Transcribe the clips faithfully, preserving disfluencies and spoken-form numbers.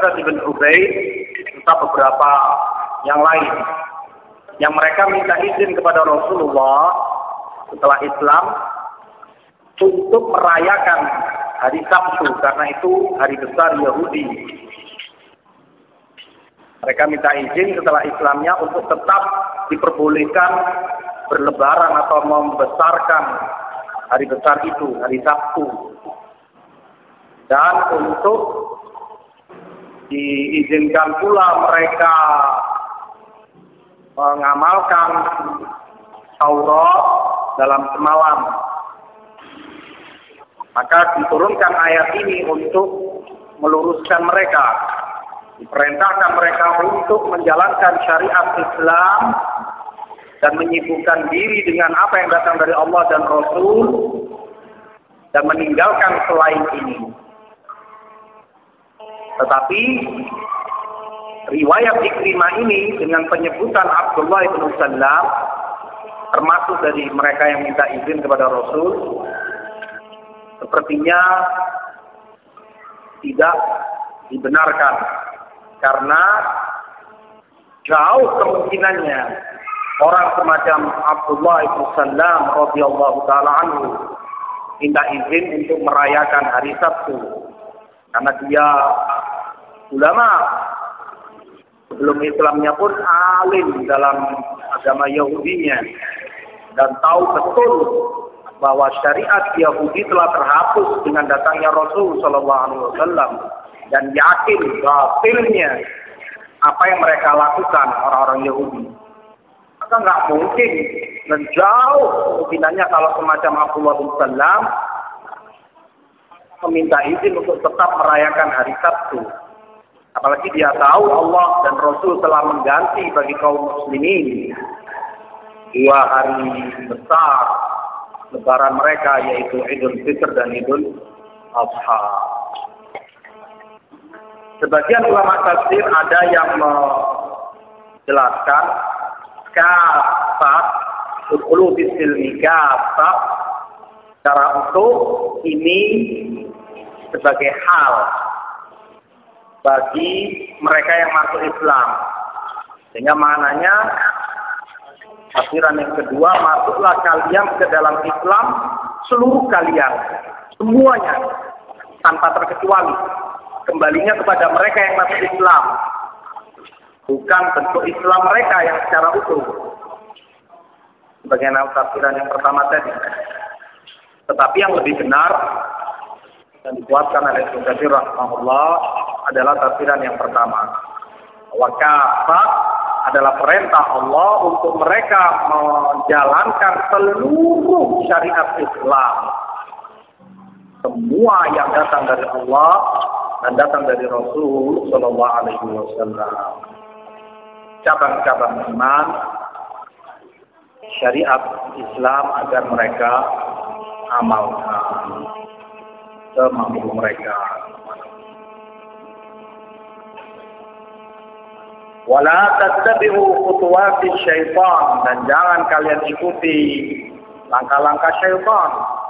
Asad bin Ubaid, serta beberapa yang lain, yang mereka minta izin kepada Rasulullah setelah Islam untuk merayakan hari Sabtu, karena itu hari besar Yahudi. Mereka minta izin setelah Islamnya untuk tetap diperbolehkan berlebaran atau membesarkan hari besar itu, hari Sabtu. Dan untuk diizinkan pula mereka mengamalkan Taurat dalam semalam. Maka diturunkan ayat ini untuk meluruskan mereka. Diperintahkan mereka untuk menjalankan syariat Islam dan menyibukkan diri dengan apa yang datang dari Allah dan Rasul dan meninggalkan selain ini. Tetapi riwayat Ikrimah ini dengan penyebutan Abdullah bin Salam termasuk dari mereka yang minta izin kepada Rasul, sepertinya tidak dibenarkan, karena jauh kemungkinannya orang semacam Abdullah bin Salam radhiyallahu taala anhu minta izin untuk merayakan hari Sabtu, karena dia ulama, sebelum Islamnya pun alim dalam agama Yahudinya dan tahu betul bahwa syariat Yahudi telah terhapus dengan datangnya Rasul Shallallahu Alaihi Wasallam, dan yakin batilnya apa yang mereka lakukan orang-orang Yahudi. Maka nggak mungkin, dan jauh kemungkinannya kalau semacam Abdullah bin Salam meminta izin untuk tetap merayakan hari Sabtu. Apalagi dia tahu Allah dan Rasul telah mengganti bagi kaum muslimin dua hari besar lebaran mereka, yaitu Idul Fitr dan Idul Adha. Sebagian ulama tafsir ada yang menjelaskan kafat ukulu bisilmi kafat secara utuh ini sebagai hal bagi mereka yang masuk Islam, sehingga maknanya tafsiran yang kedua, masuklah kalian ke dalam Islam, seluruh kalian, semuanya tanpa terkecuali, kembalinya kepada mereka yang masuk Islam, bukan bentuk Islam mereka yang secara utuh, sebagaimana tafsiran yang pertama tadi. Tetapi yang lebih benar dan dikuatkan oleh Ibnu Katsir rahimahullah adalah tafsiran yang pertama. Wa kafah adalah perintah Allah untuk mereka menjalankan seluruh syariat Islam. Semua yang datang dari Allah dan datang dari Rasul Shallallahu Alaihi Wasallam. Cabang-cabang iman, syariat Islam agar mereka amalkan semampu mereka. Wala tattabi'u khutuwati syaitan, dan jangan kalian ikuti langkah-langkah syaitan.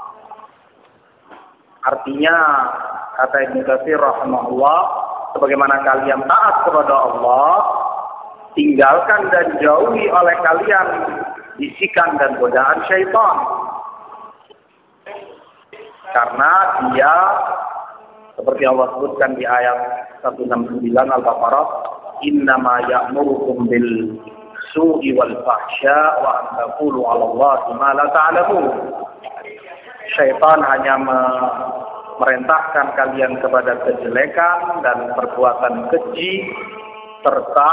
Artinya, kata Ibnu Katsir rahimahullah, sebagaimana kalian taat kepada Allah, tinggalkan dan jauhi oleh kalian bisikan dan godaan syaitan. Karena dia, seperti Allah sebutkan di ayat seratus enam puluh sembilan Al-Baqarah, innama ya'murukum bil su'i wal fahsya wa an taqulu 'ala Allahi ma la ta'lamun. Syaitan hanya memerintahkan kalian kepada kejelekan dan perbuatan keji, serta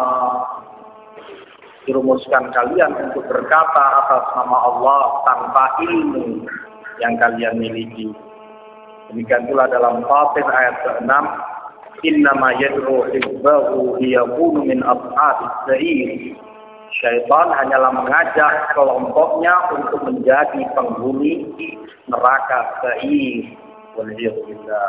merumuskan kalian untuk berkata atas nama Allah tanpa ilmu yang kalian miliki. Demikian pula dalam Fatir ayat keenam, innama yad'u hizbahu liyakunu min ashabis sa'ir. Syaitan hanyalah mengajak kelompoknya untuk menjadi penghuni neraka sa'ir. Waliyahulillah.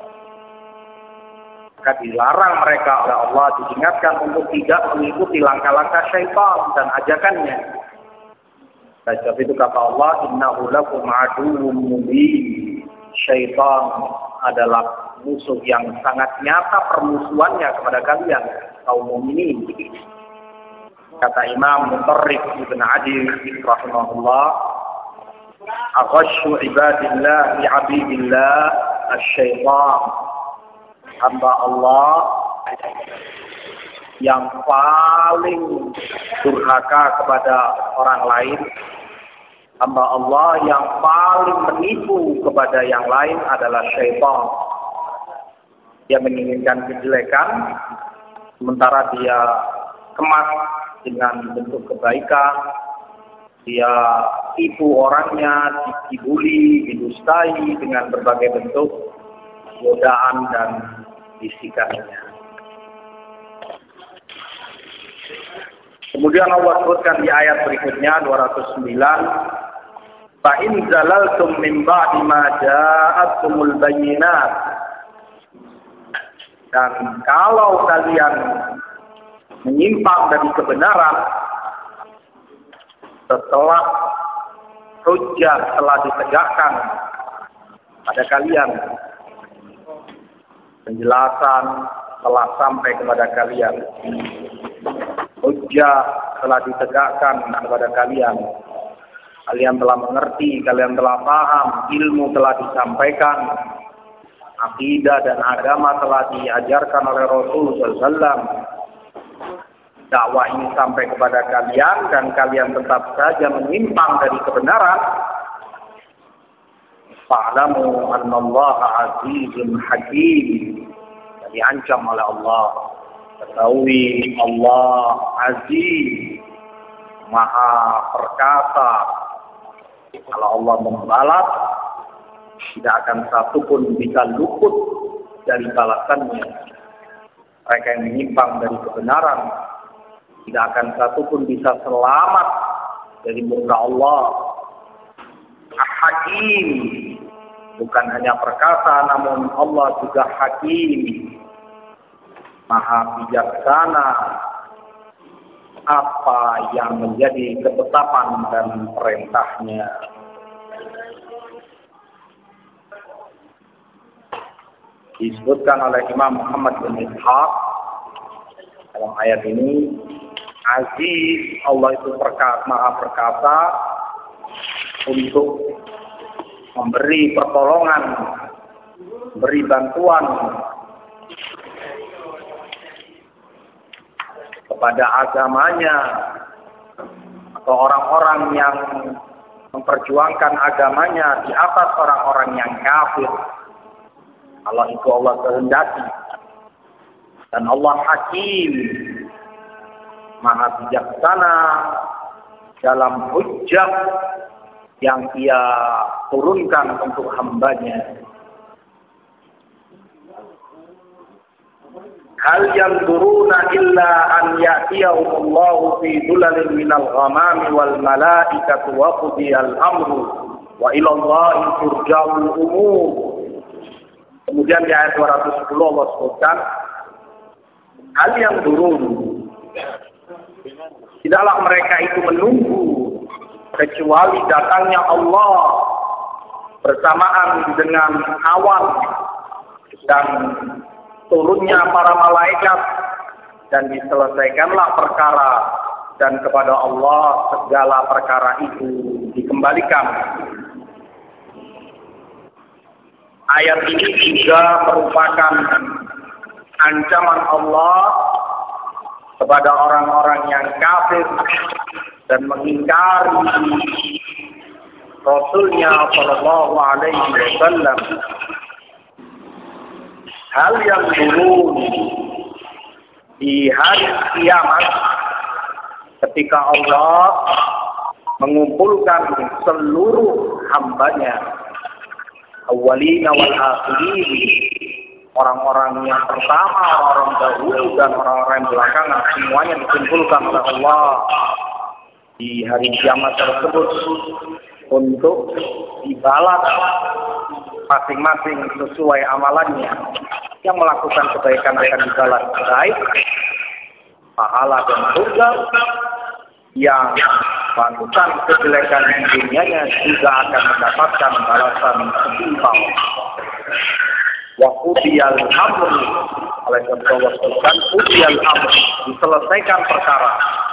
Maka dilarang mereka oleh Allah, diingatkan untuk tidak mengikuti langkah-langkah syaitan dan ajakannya. Sebab itu kata Allah, innahu lakum aduwwum mubin. Syaitan adalah musuh yang sangat nyata permusuhannya kepada kalian kaum mukminin. Kata Imam Mutarrif Ibn Adi rahimahullah, aghasyu ibadillah li abidillah asy-syaitan. Hamba Allah yang paling durhaka kepada orang lain, hamba Allah yang paling menipu kepada yang lain adalah syaitan. Dia menginginkan kejelekan, sementara dia kemas dengan bentuk kebaikan. Dia tipu orangnya, dibuli, didustai dengan berbagai bentuk godaan dan bisikannya. Kemudian Allah sebutkan di ayat berikutnya dua ratus sembilan, fa in zalaltum min ba'di ma ja'atkumul bayyinat. Dan kalau kalian menyimpang dari kebenaran setelah hujjah telah ditegakkan pada kalian, penjelasan telah sampai kepada kalian, hujjah telah ditegakkan kepada kalian, kalian telah mengerti, kalian telah paham, ilmu telah disampaikan, akidah dan agama telah diajarkan oleh Rasul sallallahu alaihi wasallam. Dakwah ini sampai kepada kalian dan kalian tetap saja menyimpang dari kebenaran. Fa'lamu annallaha azizun hakim. Diancam oleh Allah. Ketahui Allah aziz, maha perkasa. Kalau Allah membalas, tidak akan satupun bisa luput dari balasannya. Mereka yang menyimpang dari kebenaran tidak akan satupun bisa selamat dari murka Allah. Hakim, bukan hanya perkasa, namun Allah juga hakim, maha bijaksana. Apa yang menjadi ketetapan dan perintahnya. Disebutkan oleh Imam Muhammad bin Ishaq dalam ayat ini, aziz, Allah itu perkasa, maha perkasa untuk memberi pertolongan, memberi bantuan kepada agamanya atau orang-orang yang memperjuangkan agamanya di atas orang-orang yang kafir. Allah itu Allah kehendaki. Dan Allah hakim, maha bijaksana dalam hujjah yang ia turunkan untuk hambanya. Hal yanzuruna illa an ya'tiyahumullahu fi dhulalin minal ghamami wal malaikatu wa qudiyal amru wa ila Allahi turja'ul umur. Kemudian di ayat dua ratus sepuluh Allah sebutkan, hal yang turun, tidaklah mereka itu menunggu kecuali datangnya Allah bersamaan dengan awan dan turunnya para malaikat, dan diselesaikanlah perkara, dan kepada Allah segala perkara itu dikembalikan. Ayat ini juga merupakan ancaman Allah kepada orang-orang yang kafir dan mengingkari Rasulnya Shallallahu Alaihi Wasallam. Hal yang turun di hari kiamat ketika Allah mengumpulkan seluruh hambanya, awwalina wal akhirin, orang-orang yang pertama, orang dahulu dan orang-orang yang belakangan, semuanya dikumpulkan oleh Allah di hari kiamat tersebut untuk dibalas masing-masing sesuai amalannya. Yang melakukan kebaikan akan dibalas baik, pahala dan surga. Yang melakukan kejelekan di dunianya juga akan mendapatkan balasan setimpal. wa qudiyal amr. Oleh sebab Allah sebutkan qudiyal amr, diselesaikan perkara.